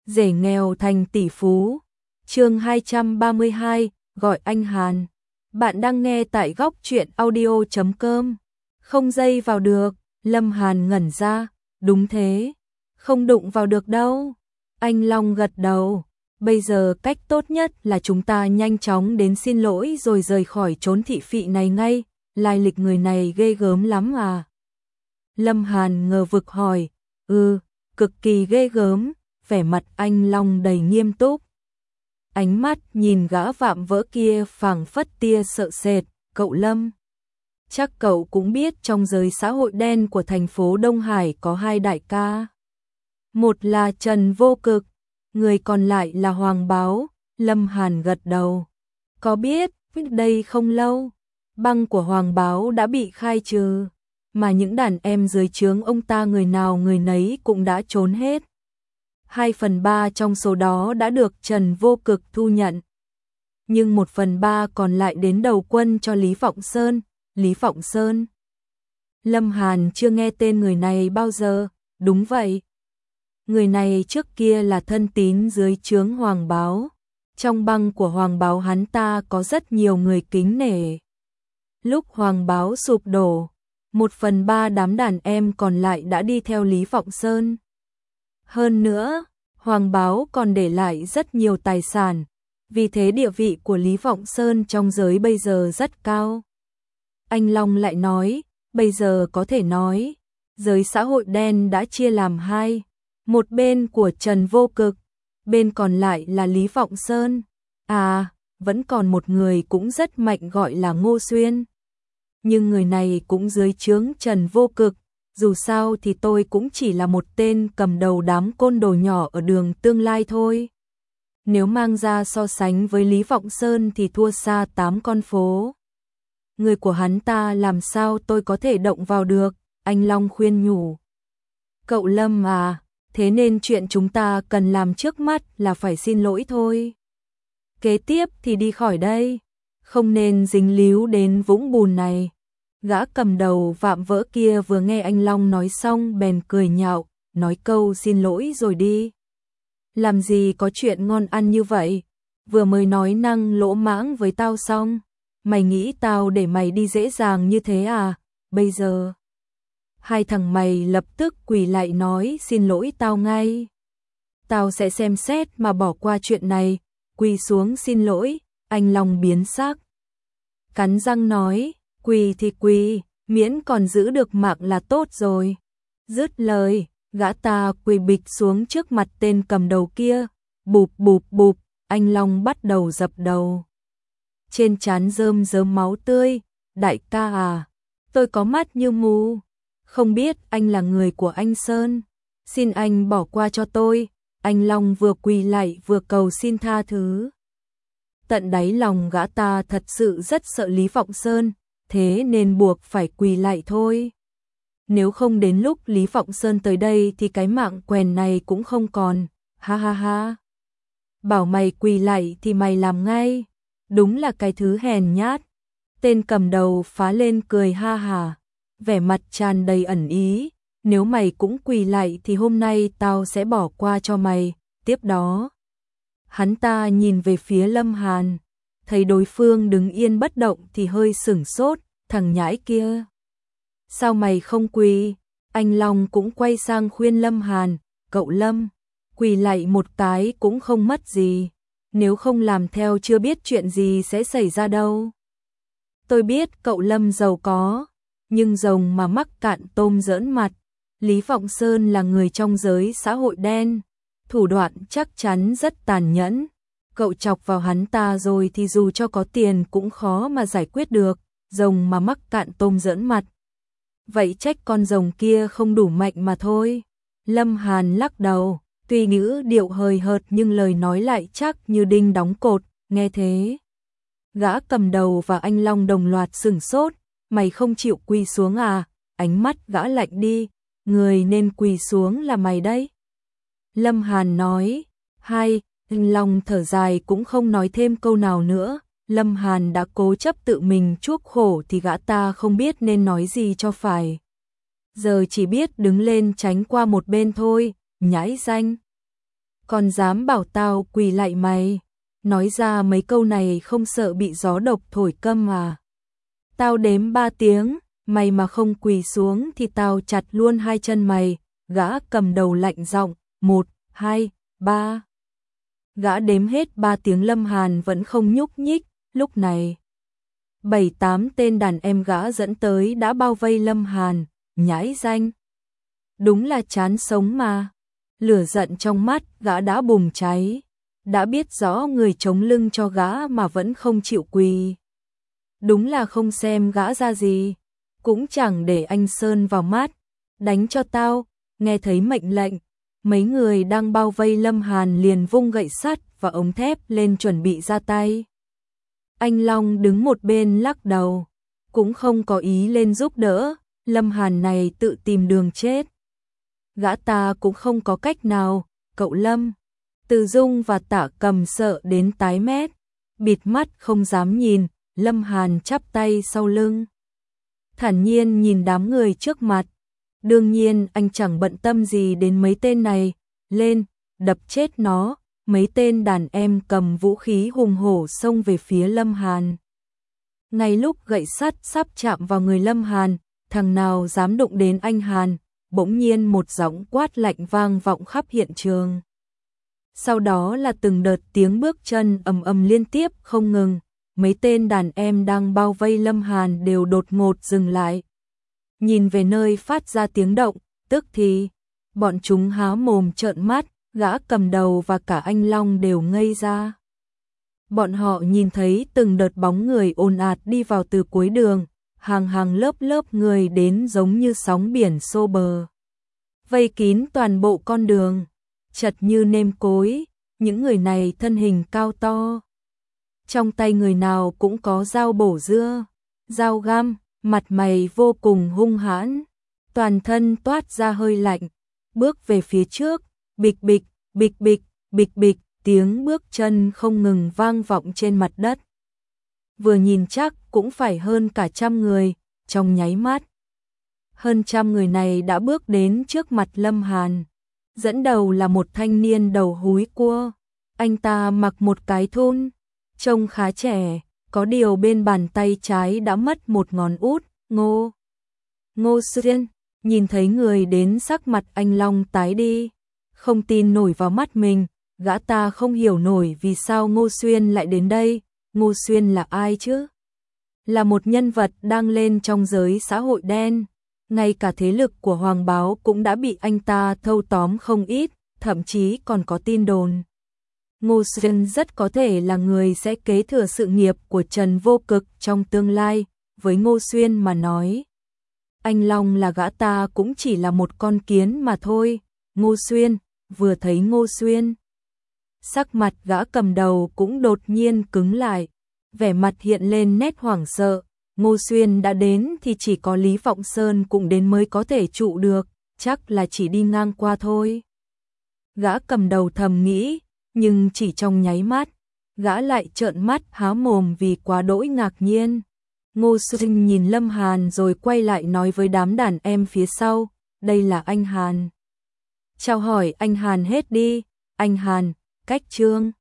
rể nghèo thành tỷ phú. Chương 232, gọi anh Hàn. Bạn đang nghe tại góc truyện audio.com. Không dây vào được, Lâm Hàn ngẩn ra, đúng thế, không đụng vào được đâu. Anh Long gật đầu, bây giờ cách tốt nhất là chúng ta nhanh chóng đến xin lỗi rồi rời khỏi chốn thị phị này ngay, lai lịch người này ghê gớm lắm à. Lâm Hàn ngờ vực hỏi, cực kỳ ghê gớm, vẻ mặt anh Long đầy nghiêm túc. Ánh mắt nhìn gã vạm vỡ kia phảng phất tia sợ sệt, cậu Lâm. Chắc cậu cũng biết trong giới xã hội đen của thành phố Đông Hải có hai đại ca. Một là Trần Vô Cực, người còn lại là Hoàng Báo. Lâm Hàn gật đầu. Có biết, đây không lâu, băng của Hoàng Báo đã bị khai trừ, mà những đàn em dưới trướng ông ta người nào người nấy cũng đã trốn hết. 2/3 trong số đó đã được Trần Vô Cực thu nhận. Nhưng 1/3 còn lại đến đầu quân cho Lý Vọng Sơn. Lý Vọng Sơn? Lâm Hàn chưa nghe tên người này bao giờ. Đúng vậy. Người này trước kia là thân tín dưới trướng Hoàng Báo. Trong băng của Hoàng Báo hắn ta có rất nhiều người kính nể. Lúc Hoàng Báo sụp đổ, 1/3 đám đàn em còn lại đã đi theo Lý Vọng Sơn. Hơn nữa, Hoàng Báo còn để lại rất nhiều tài sản, vì thế địa vị của Lý Vọng Sơn trong giới bây giờ rất cao. Anh Long lại nói, bây giờ có thể nói, giới xã hội đen đã chia làm hai, một bên của Trần Vô Cực, bên còn lại là Lý Vọng Sơn. À, vẫn còn một người cũng rất mạnh gọi là Ngô Xuyên. Nhưng người này cũng dưới trướng Trần Vô Cực. Dù sao thì tôi cũng chỉ là một tên cầm đầu đám côn đồ nhỏ ở đường tương lai thôi. Nếu mang ra so sánh với Lý Vọng Sơn thì thua xa 8 con phố. Người của hắn ta làm sao tôi có thể động vào được, anh Long khuyên nhủ. Cậu Lâm à, thế nên chuyện chúng ta cần làm trước mắt là phải xin lỗi thôi. Kế tiếp thì đi khỏi đây, không nên dính líu đến vũng bùn này. Gã cầm đầu vạm vỡ kia vừa nghe anh Long nói xong bèn cười nhạo, nói câu xin lỗi rồi đi. Làm gì có chuyện ngon ăn như vậy, vừa mới nói năng lỗ mãng với tao xong, mày nghĩ tao để mày đi dễ dàng như thế à, bây giờ. Hai thằng mày lập tức quỳ lại nói xin lỗi tao ngay. Tao sẽ xem xét mà bỏ qua chuyện này, quỳ xuống xin lỗi, anh Long biến sắc. Cắn răng nói, quỳ thì quỳ, miễn còn giữ được mạng là tốt rồi. Dứt lời, gã ta quỳ bịch xuống trước mặt tên cầm đầu kia, bụp bụp bụp, anh Long bắt đầu dập đầu. Trên trán rơm rớm máu tươi, đại ca à, tôi có mắt như mù, không biết anh là người của anh Sơn, xin anh bỏ qua cho tôi. Anh Long vừa quỳ lại vừa cầu xin tha thứ. Tận đáy lòng gã ta thật sự rất sợ Lý Vọng Sơn, thế nên buộc phải quỳ lại thôi. Nếu không đến lúc Lý Vọng Sơn tới đây thì cái mạng quèn này cũng không còn, ha ha ha. Bảo mày quỳ lại thì mày làm ngay, đúng là cái thứ hèn nhát. Tên cầm đầu phá lên cười ha hả, vẻ mặt tràn đầy ẩn ý, nếu mày cũng quỳ lại thì hôm nay tao sẽ bỏ qua cho mày. Tiếp đó, hắn ta nhìn về phía Lâm Hàn, thấy đối phương đứng yên bất động thì hơi sửng sốt, thằng nhãi kia. Sao mày không quỳ? Anh Long cũng quay sang khuyên Lâm Hàn, cậu Lâm, quỳ lại một cái cũng không mất gì, nếu không làm theo chưa biết chuyện gì sẽ xảy ra đâu. Tôi biết cậu Lâm giàu có, nhưng rồng mà mắc cạn tôm giỡn mặt. Lý Vọng Sơn là người trong giới xã hội đen, thủ đoạn chắc chắn rất tàn nhẫn. Cậu chọc vào hắn ta rồi thì dù cho có tiền cũng khó mà giải quyết được, rồng mà mắc cạn tôm giỡn mặt. Vậy trách con rồng kia không đủ mạnh mà thôi. Lâm Hàn lắc đầu, tuy ngữ điệu hời hợt nhưng lời nói lại chắc như đinh đóng cột, nghe thế. Gã cầm đầu và anh Long đồng loạt sửng sốt, mày không chịu quỳ xuống à? Ánh mắt gã lạnh đi, người nên quỳ xuống là mày đấy. Lâm Hàn nói, hai, anh Long thở dài cũng không nói thêm câu nào nữa. Lâm Hàn đã cố chấp tự mình chuốc khổ thì gã ta không biết nên nói gì cho phải. Giờ chỉ biết đứng lên tránh qua một bên thôi, nhãi danh. Còn dám bảo tao quỳ lại mày, nói ra mấy câu này không sợ bị gió độc thổi câm à? Tao đếm 3 tiếng, mày mà không quỳ xuống thì tao chặt luôn hai chân mày. Gã cầm đầu lạnh giọng, 1, 2, 3. Gã đếm hết 3 tiếng Lâm Hàn vẫn không nhúc nhích, lúc này 7-8 tên đàn em gã dẫn tới đã bao vây Lâm Hàn, nhãi danh. Đúng là chán sống mà. Lửa giận trong mắt gã đã bùng cháy, đã biết rõ người chống lưng cho gã mà vẫn không chịu quỳ. Đúng là không xem gã ra gì, cũng chẳng để anh Sơn vào mắt. Đánh cho tao. Nghe thấy mệnh lệnh, mấy người đang bao vây Lâm Hàn liền vung gậy sắt và ống thép lên chuẩn bị ra tay. Anh Long đứng một bên lắc đầu, cũng không có ý lên giúp đỡ, Lâm Hàn này tự tìm đường chết. Gã ta cũng không có cách nào, cậu Lâm. Từ Dung và Tả Cầm sợ đến tái mét, bịt mắt không dám nhìn, Lâm Hàn chắp tay sau lưng. Thản nhiên nhìn đám người trước mặt. Đương nhiên anh chẳng bận tâm gì đến mấy tên này, lên, đập chết nó. Mấy tên đàn em cầm vũ khí hùng hổ xông về phía Lâm Hàn. Ngay lúc gậy sắt sắp chạm vào người Lâm Hàn, thằng nào dám đụng đến anh Hàn, bỗng nhiên một giọng quát lạnh vang vọng khắp hiện trường. Sau đó là từng đợt tiếng bước chân ầm ầm liên tiếp không ngừng, mấy tên đàn em đang bao vây Lâm Hàn đều đột ngột dừng lại. Nhìn về nơi phát ra tiếng động, tức thì bọn chúng há mồm trợn mắt, gã cầm đầu và cả anh Long đều ngây ra. Bọn họ nhìn thấy từng đợt bóng người ồn ạt đi vào từ cuối đường, hàng hàng lớp lớp người đến giống như sóng biển xô bờ. Vây kín toàn bộ con đường, chật như nêm cối, những người này thân hình cao to. Trong tay người nào cũng có dao bổ dưa, dao găm, mặt mày vô cùng hung hãn, toàn thân toát ra hơi lạnh, bước về phía trước, bịch bịch, bịch bịch, bịch bịch, tiếng bước chân không ngừng vang vọng trên mặt đất. Vừa nhìn chắc cũng phải hơn cả 100 người, trong nháy mắt. Hơn 100 người này đã bước đến trước mặt Lâm Hàn. Dẫn đầu là một thanh niên đầu húi cua, anh ta mặc một cái thun, trông khá trẻ, có điều bên bàn tay trái đã mất một ngón út. Ngô Xuyên, nhìn thấy người đến sắc mặt anh Long tái đi, không tin nổi vào mắt mình, gã ta không hiểu nổi vì sao Ngô Xuyên lại đến đây. Ngô Xuyên là ai chứ? Là một nhân vật đang lên trong giới xã hội đen, ngay cả thế lực của Hoàng Báo cũng đã bị anh ta thâu tóm không ít, thậm chí còn có tin đồn Ngô Xuyên rất có thể là người sẽ kế thừa sự nghiệp của Trần Vô Cực trong tương lai. Với Ngô Xuyên mà nói, anh Long là gã ta cũng chỉ là một con kiến mà thôi. Ngô Xuyên, vừa thấy Ngô Xuyên, sắc mặt gã cầm đầu cũng đột nhiên cứng lại, vẻ mặt hiện lên nét hoảng sợ. Ngô Xuyên đã đến thì chỉ có Lý Vọng Sơn cũng đến mới có thể trụ được, chắc là chỉ đi ngang qua thôi. Gã cầm đầu thầm nghĩ, nhưng chỉ trong nháy mắt, gã lại trợn mắt há mồm vì quá đỗi ngạc nhiên. Ngô Xuyên nhìn Lâm Hàn rồi quay lại nói với đám đàn em phía sau, đây là anh Hàn. Chào hỏi anh Hàn hết đi, anh Hàn, cách Trương.